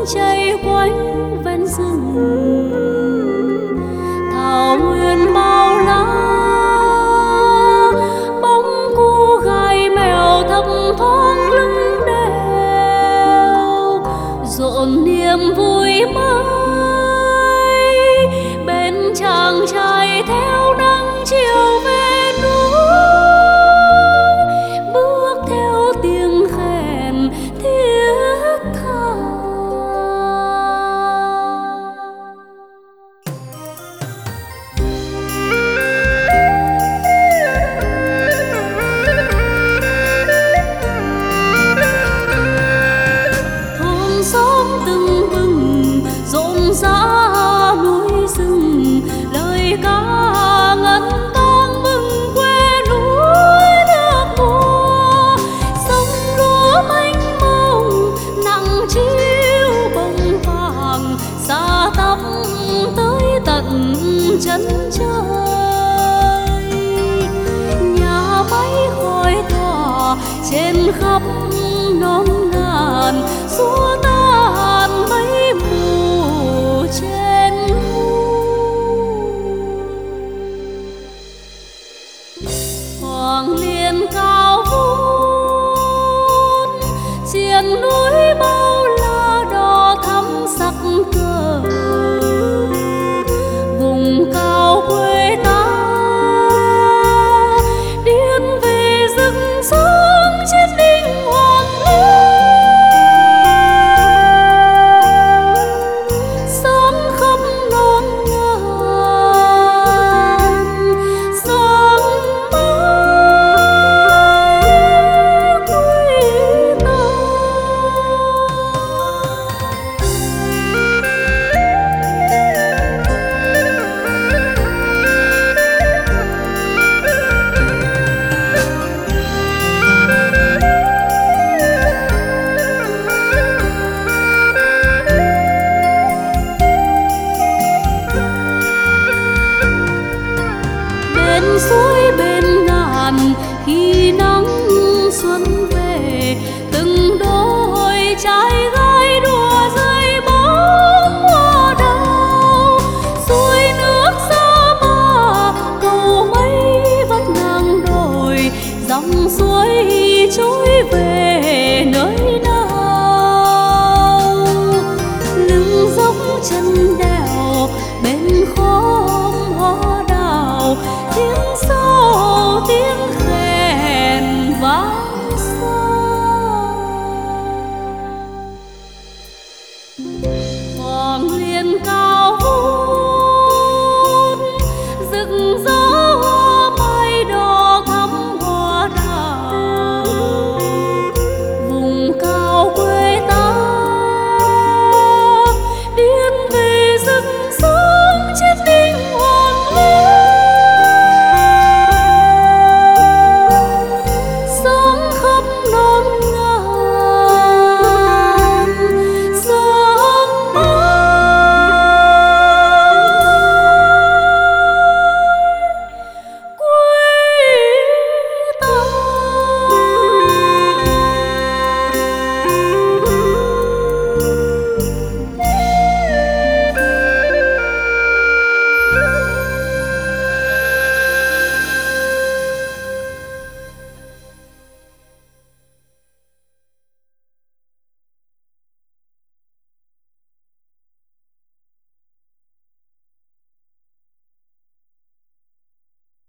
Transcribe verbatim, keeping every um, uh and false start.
chảy quanh ven rừng, thảo nguyên bao la, bóng cu gai mèo thấp thoáng lưng đèo, rộn niềm vui mới bên chàng trai theo nắng chiều về núi, bước theo tiếng khen thiết tha. Thôn xóm tưng bừng rộn rã núi rừng, lời ca ngân vang mừng quê núi nước mùa. Sông lúa mênh mông nặng chiếu bông vàng, xa tắm tới tận chân trời. Nhà máy khói tỏa trên khắp non ngàn, xua tan mây mù trên hoàng liên cao vút, triền núi bao la đỏ thắm sắc cờ. Vùng cao quê ta điên về rừng sống chiến binh hoàng lên, sáng khắp non ngàn, sáng mãi quê ta. Bên suối bên ngàn khi nắng xuân về, từng đôi trai gái đùa dưới bóng hoa đào. Suối nước xa ba cầu mây vắt ngang đồi, dòng suối trôi về nơi nào. Lưng dốc chân đèo bên khóm hoa đào, tiếng sâu tiếng khen vang xa. Hoàng liên cao